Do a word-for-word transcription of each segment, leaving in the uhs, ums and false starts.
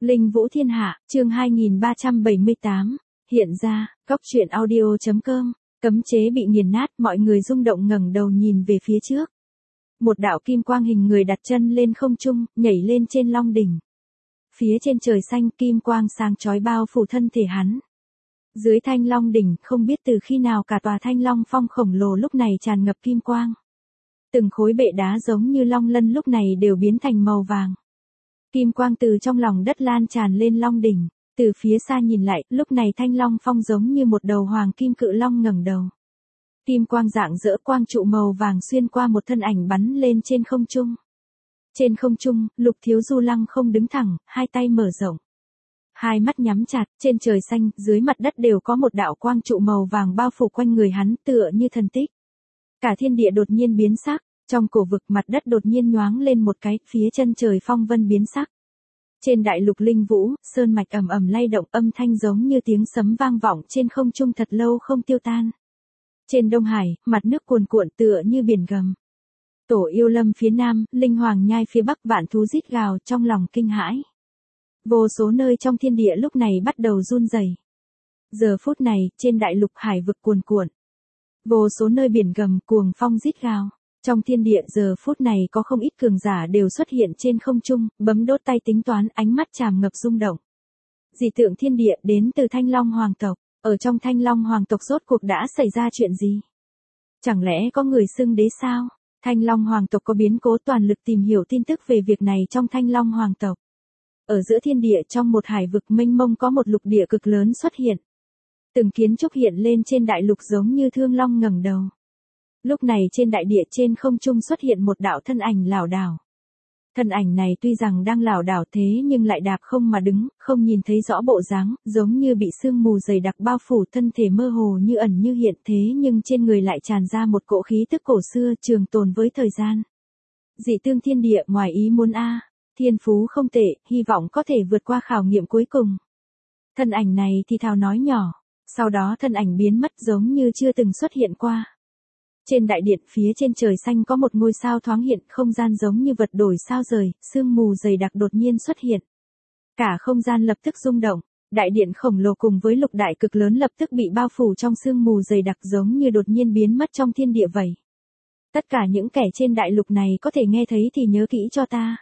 Linh Vũ Thiên Hạ, chương hai nghìn ba trăm bảy mươi tám, hiện ra, cóc truyện audio chấm com, cấm chế bị nghiền nát, mọi người rung động ngẩng đầu nhìn về phía trước. Một đạo kim quang hình người đặt chân lên không trung, nhảy lên trên long đỉnh. Phía trên trời xanh kim quang sáng chói bao phủ thân thể hắn. Dưới thanh long đỉnh, không biết từ khi nào cả tòa thanh long phong khổng lồ lúc này tràn ngập kim quang. Từng khối bệ đá giống như long lân lúc này đều biến thành màu vàng. Kim quang từ trong lòng đất lan tràn lên long đỉnh, từ phía xa nhìn lại, lúc này thanh long phong giống như một đầu hoàng kim cự long ngẩng đầu. Kim quang rạng rỡ quang trụ màu vàng xuyên qua một thân ảnh bắn lên trên không trung. Trên không trung, Lục Thiếu Du lăng không đứng thẳng, hai tay mở rộng. Hai mắt nhắm chặt, trên trời xanh, dưới mặt đất đều có một đạo quang trụ màu vàng bao phủ quanh người hắn tựa như thần tích. Cả thiên địa đột nhiên biến sắc, trong cổ vực mặt đất đột nhiên nhoáng lên một cái, phía chân trời phong vân biến sắc. Trên đại lục linh vũ, sơn mạch ầm ầm lay động, âm thanh giống như tiếng sấm vang vọng trên không trung thật lâu không tiêu tan. Trên Đông Hải, mặt nước cuồn cuộn tựa như biển gầm. Tổ Yêu Lâm phía nam, Linh Hoàng Nhai phía bắc, vạn thú rít gào trong lòng kinh hãi. Vô số nơi trong thiên địa lúc này bắt đầu run rẩy. Giờ phút này, trên đại lục hải vực cuồn cuộn. Vô số nơi biển gầm cuồng phong rít gào. Trong thiên địa giờ phút này có không ít cường giả đều xuất hiện trên không trung, bấm đốt tay tính toán, ánh mắt tràn ngập rung động. Dị tượng thiên địa đến từ Thanh Long Hoàng tộc, ở trong Thanh Long Hoàng tộc rốt cuộc đã xảy ra chuyện gì? Chẳng lẽ có người xưng đế sao? Thanh Long Hoàng tộc có biến cố, toàn lực tìm hiểu tin tức về việc này trong Thanh Long Hoàng tộc. Ở giữa thiên địa trong một hải vực mênh mông có một lục địa cực lớn xuất hiện. Từng kiến trúc hiện lên trên đại lục giống như thương long ngẩng đầu. Lúc này trên đại địa trên không trung xuất hiện một đạo thân ảnh lảo đảo. Thân ảnh này tuy rằng đang lảo đảo thế nhưng lại đạp không mà đứng, không nhìn thấy rõ bộ dáng, giống như bị sương mù dày đặc bao phủ, thân thể mơ hồ như ẩn như hiện, thế nhưng trên người lại tràn ra một cỗ khí tức cổ xưa trường tồn với thời gian. Dị tương thiên địa, ngoài ý muốn a, thiên phú không tệ, hy vọng có thể vượt qua khảo nghiệm cuối cùng. Thân ảnh này thì thào nói nhỏ, sau đó thân ảnh biến mất giống như chưa từng xuất hiện qua. Trên đại điện phía trên trời xanh có một ngôi sao thoáng hiện, không gian giống như vật đổi sao rời, sương mù dày đặc đột nhiên xuất hiện. Cả không gian lập tức rung động, đại điện khổng lồ cùng với lục đại cực lớn lập tức bị bao phủ trong sương mù dày đặc giống như đột nhiên biến mất trong thiên địa vậy. Tất cả những kẻ trên đại lục này có thể nghe thấy thì nhớ kỹ cho ta.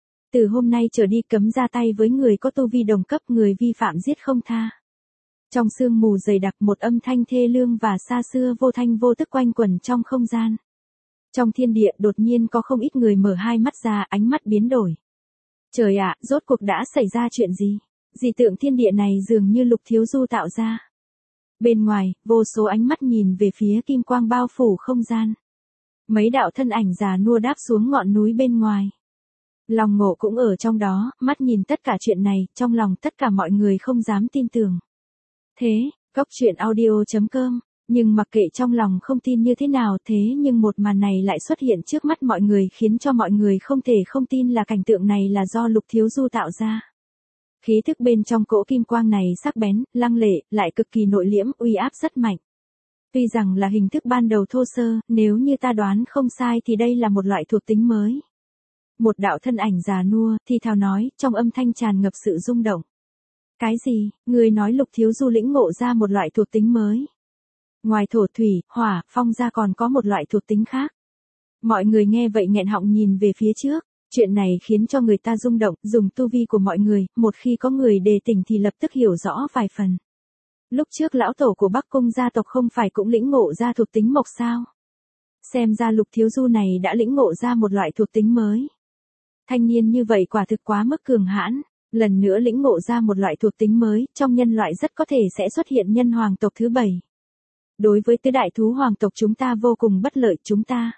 Từ hôm nay trở đi cấm ra tay với người có tu vi đồng cấp, người vi phạm giết không tha. Trong sương mù dày đặc một âm thanh thê lương và xa xưa vô thanh vô tức quanh quẩn trong không gian. Trong thiên địa đột nhiên có không ít người mở hai mắt ra, ánh mắt biến đổi. Trời ạ, rốt cuộc đã xảy ra chuyện gì? Dị tượng thiên địa này dường như Lục Thiếu Du tạo ra. Bên ngoài, vô số ánh mắt nhìn về phía kim quang bao phủ không gian. Mấy đạo thân ảnh già nua đáp xuống ngọn núi bên ngoài. Lòng Ngộ cũng ở trong đó, mắt nhìn tất cả chuyện này, trong lòng tất cả mọi người không dám tin tưởng. Thế, cóc truyện audio chấm com, nhưng mặc kệ trong lòng không tin như thế nào, thế nhưng một màn này lại xuất hiện trước mắt mọi người khiến cho mọi người không thể không tin là cảnh tượng này là do Lục Thiếu Du tạo ra. Khí thức bên trong cỗ kim quang này sắc bén, lăng lệ, lại cực kỳ nội liễm, uy áp rất mạnh. Tuy rằng là hình thức ban đầu thô sơ, nếu như ta đoán không sai thì đây là một loại thuộc tính mới. Một đạo thân ảnh già nua, thì thào nói, trong âm thanh tràn ngập sự rung động. Cái gì, người nói Lục Thiếu Du lĩnh ngộ ra một loại thuộc tính mới? Ngoài thổ thủy, hỏa, phong ra còn có một loại thuộc tính khác. Mọi người nghe vậy nghẹn họng nhìn về phía trước, chuyện này khiến cho người ta rung động, dùng tu vi của mọi người, một khi có người đề tỉnh thì lập tức hiểu rõ vài phần. Lúc trước lão tổ của Bắc Cung gia tộc không phải cũng lĩnh ngộ ra thuộc tính mộc sao? Xem ra Lục Thiếu Du này đã lĩnh ngộ ra một loại thuộc tính mới. Thanh niên như vậy quả thực quá mức cường hãn. Lần nữa lĩnh ngộ ra một loại thuộc tính mới, trong nhân loại rất có thể sẽ xuất hiện nhân hoàng tộc thứ bảy. Đối với tứ đại thú hoàng tộc chúng ta vô cùng bất lợi chúng ta.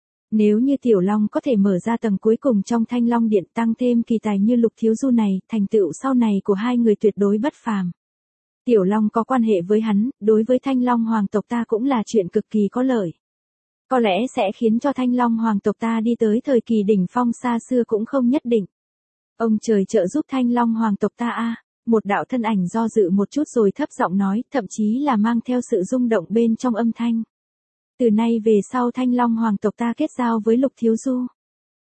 Nếu như Tiểu Long có thể mở ra tầng cuối cùng trong Thanh Long Điện, tăng thêm kỳ tài như Lục Thiếu Du này, thành tựu sau này của hai người tuyệt đối bất phàm. Tiểu Long có quan hệ với hắn, đối với Thanh Long hoàng tộc ta cũng là chuyện cực kỳ có lợi. Có lẽ sẽ khiến cho Thanh Long hoàng tộc ta đi tới thời kỳ đỉnh phong xa xưa cũng không nhất định. Ông trời trợ giúp Thanh Long hoàng tộc ta a. Một đạo thân ảnh do dự một chút rồi thấp giọng nói, thậm chí là mang theo sự rung động bên trong âm thanh. Từ nay về sau Thanh Long hoàng tộc ta kết giao với Lục Thiếu Du.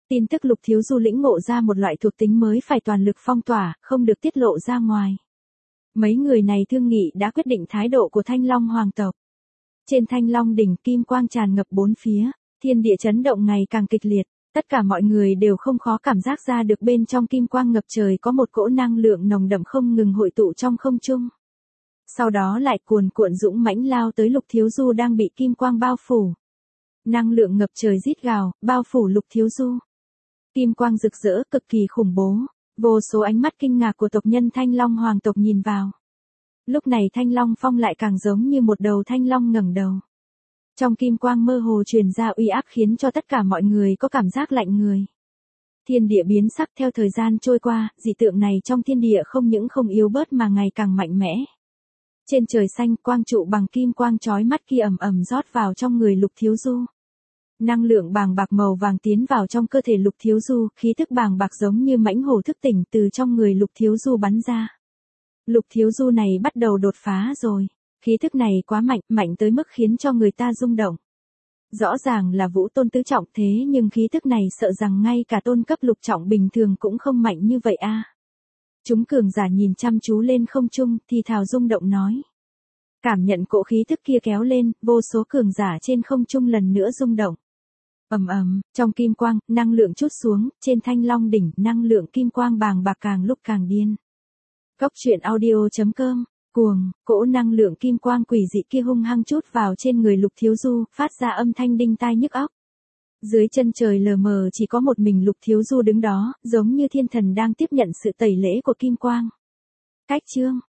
Tin tức Lục Thiếu Du lĩnh ngộ ra một loại thuộc tính mới phải toàn lực phong tỏa, không được tiết lộ ra ngoài. Mấy người này thương nghị đã quyết định thái độ của Thanh Long Hoàng tộc. Trên Thanh Long đỉnh kim quang tràn ngập bốn phía, thiên địa chấn động ngày càng kịch liệt, tất cả mọi người đều không khó cảm giác ra được bên trong kim quang ngập trời có một cỗ năng lượng nồng đậm không ngừng hội tụ trong không trung. Sau đó lại cuồn cuộn dũng mãnh lao tới Lục Thiếu Du đang bị kim quang bao phủ. Năng lượng ngập trời rít gào, bao phủ Lục Thiếu Du. Kim quang rực rỡ cực kỳ khủng bố, vô số ánh mắt kinh ngạc của tộc nhân Thanh Long Hoàng tộc nhìn vào. Lúc này Thanh Long Phong lại càng giống như một đầu thanh long ngẩng đầu. Trong kim quang mơ hồ truyền ra uy áp khiến cho tất cả mọi người có cảm giác lạnh người. Thiên địa biến sắc theo thời gian trôi qua, dị tượng này trong thiên địa không những không yếu bớt mà ngày càng mạnh mẽ. Trên trời xanh quang trụ bằng kim quang chói mắt kia ầm ầm rót vào trong người Lục Thiếu Du. Năng lượng bàng bạc màu vàng tiến vào trong cơ thể Lục Thiếu Du, khí thức bàng bạc giống như mãnh hổ thức tỉnh từ trong người Lục Thiếu Du bắn ra. Lục Thiếu Du này bắt đầu đột phá rồi, khí thức này quá mạnh, mạnh tới mức khiến cho người ta rung động. Rõ ràng là vũ tôn tứ trọng thế nhưng khí thức này sợ rằng ngay cả tôn cấp lục trọng bình thường cũng không mạnh như vậy a. À. Chúng cường giả nhìn chăm chú lên không trung thì thào rung động nói. Cảm nhận cỗ khí thức kia kéo lên, vô số cường giả trên không trung lần nữa rung động. Ầm ầm, trong kim quang, năng lượng trút xuống, trên Thanh Long đỉnh, năng lượng kim quang bàng bạc càng lúc càng điên. Cốc truyện audio chấm com, cuồng, cỗ năng lượng kim quang quỷ dị kia hung hăng trút vào trên người Lục Thiếu Du, phát ra âm thanh đinh tai nhức óc. Dưới chân trời lờ mờ chỉ có một mình Lục Thiếu Du đứng đó, giống như thiên thần đang tiếp nhận sự tẩy lễ của kim quang. Cách chương